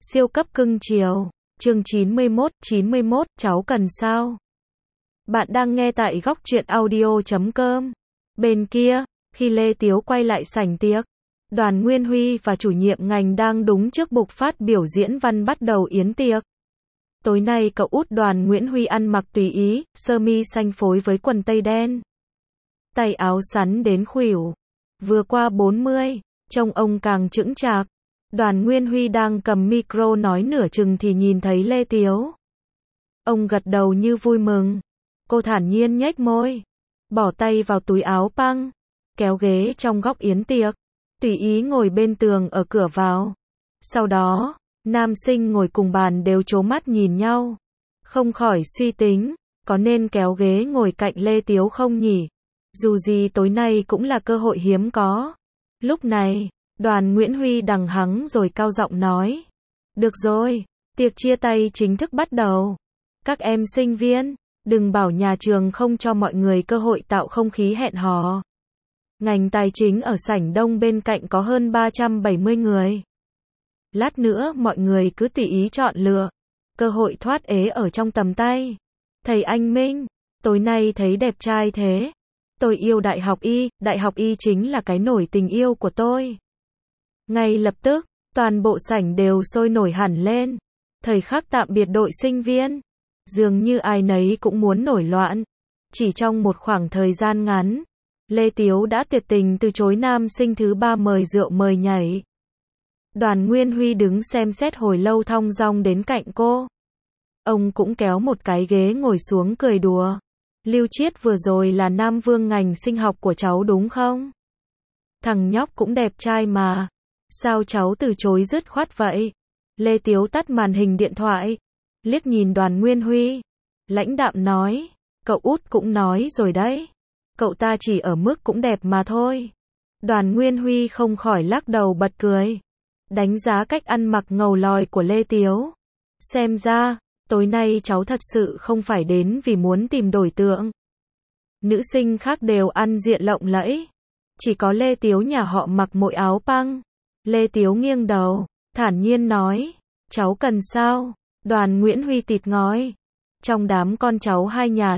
Siêu cấp cưng chiều. Chương 91, cháu cần sao? Bạn đang nghe tại góc truyện audio.com. Bên kia, khi Lê Tiếu quay lại sảnh tiệc, Đoàn Nguyên Huy và chủ nhiệm ngành đang đúng trước bục phát biểu diễn văn bắt đầu yến tiệc. Tối nay cậu út Đoàn Nguyễn Huy ăn mặc tùy ý, sơ mi xanh phối với quần tây đen. Tay áo sắn đến khuỷu. Vừa qua 40, trông ông càng chững chạc. Đoàn Nguyên Huy đang cầm micro nói nửa chừng thì nhìn thấy Lê Tiếu. Ông gật đầu như vui mừng. Cô thản nhiên nhếch môi, bỏ tay vào túi áo păng, kéo ghế trong góc yến tiệc, tùy ý ngồi bên tường ở cửa vào. Sau đó, nam sinh ngồi cùng bàn đều trố mắt nhìn nhau, không khỏi suy tính, có nên kéo ghế ngồi cạnh Lê Tiếu không nhỉ? Dù gì tối nay cũng là cơ hội hiếm có. Lúc này, Đoàn Nguyễn Huy đằng hắng rồi cao giọng nói. Được rồi, tiệc chia tay chính thức bắt đầu. Các em sinh viên, đừng bảo nhà trường không cho mọi người cơ hội tạo không khí hẹn hò. Ngành tài chính ở sảnh đông bên cạnh có hơn 370 người. Lát nữa mọi người cứ tùy ý chọn lựa. Cơ hội thoát ế ở trong tầm tay. Thầy Anh Minh, tối nay thấy đẹp trai thế. Tôi yêu đại học y chính là cái nổi tình yêu của tôi. Ngay lập tức, toàn bộ sảnh đều sôi nổi hẳn lên. Thời khắc tạm biệt đội sinh viên, dường như ai nấy cũng muốn nổi loạn. Chỉ trong một khoảng thời gian ngắn, Lê Tiếu đã tuyệt tình từ chối nam sinh thứ 3 mời rượu mời nhảy. Đoàn Nguyên Huy đứng xem xét hồi lâu thong dong đến cạnh cô. Ông cũng kéo một cái ghế ngồi xuống cười đùa. Lưu Chiết vừa rồi là nam vương ngành sinh học của cháu đúng không? Thằng nhóc cũng đẹp trai mà. Sao cháu từ chối dứt khoát vậy? Lê Tiếu tắt màn hình điện thoại, liếc nhìn Đoàn Nguyên Huy, lãnh đạm nói, cậu út cũng nói rồi đấy. Cậu ta chỉ ở mức cũng đẹp mà thôi. Đoàn Nguyên Huy không khỏi lắc đầu bật cười, đánh giá cách ăn mặc ngầu lòi của Lê Tiếu. Xem ra, tối nay cháu thật sự không phải đến vì muốn tìm đối tượng. Nữ sinh khác đều ăn diện lộng lẫy. Chỉ có Lê Tiếu nhà họ mặc mỗi áo păng. Lê Tiếu nghiêng đầu, thản nhiên nói, cháu cần sao? Đoàn Nguyễn Huy tịt ngói. Trong đám con cháu hai nhà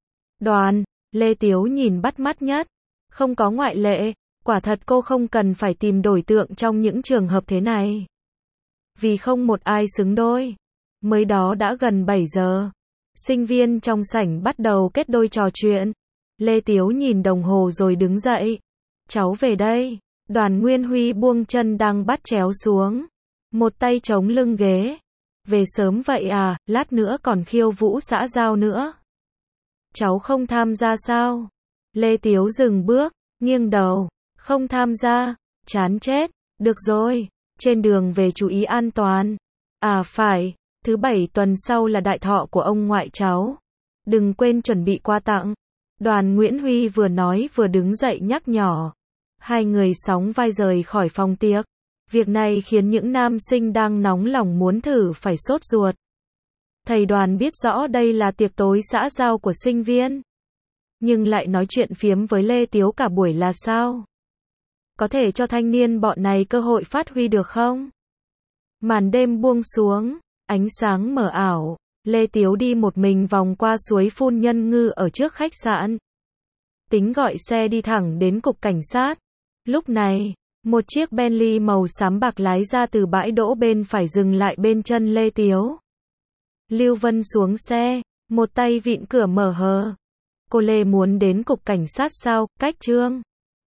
Lê Tiếu nhìn bắt mắt nhất. Không có ngoại lệ, quả thật cô không cần phải tìm đối tượng trong những trường hợp thế này. Vì không một ai xứng đôi. Mới đó đã gần 7 giờ. Sinh viên trong sảnh bắt đầu kết đôi trò chuyện. Lê Tiếu nhìn đồng hồ rồi đứng dậy. Cháu về đây. Đoàn Nguyên Huy buông chân đang bắt chéo xuống. Một tay chống lưng ghế. Về sớm vậy à, lát nữa còn khiêu vũ xã giao nữa. Cháu không tham gia sao? Lê Tiếu dừng bước, nghiêng đầu. Không tham gia, chán chết. Được rồi, trên đường về chú ý an toàn. À phải, thứ 7 tuần sau là đại thọ của ông ngoại cháu. Đừng quên chuẩn bị quà tặng. Đoàn Nguyễn Huy vừa nói vừa đứng dậy nhắc nhở. Hai người sóng vai rời khỏi phòng tiệc. Việc này khiến những nam sinh đang nóng lòng muốn thử phải sốt ruột. Thầy Đoàn biết rõ đây là tiệc tối xã giao của sinh viên, nhưng lại nói chuyện phiếm với Lê Tiếu cả buổi là sao? Có thể cho thanh niên bọn này cơ hội phát huy được không? Màn đêm buông xuống, ánh sáng mờ ảo. Lê Tiếu đi một mình vòng qua suối phun Nhân Ngư ở trước khách sạn. Tính gọi xe đi thẳng đến cục cảnh sát. Lúc này, một chiếc Bentley màu xám bạc lái ra từ bãi đỗ bên phải dừng lại bên chân Lê Tiếu. Lưu Vân xuống xe, một tay vịn cửa mở hờ. Cô Lê muốn đến cục cảnh sát sao? Cách Trương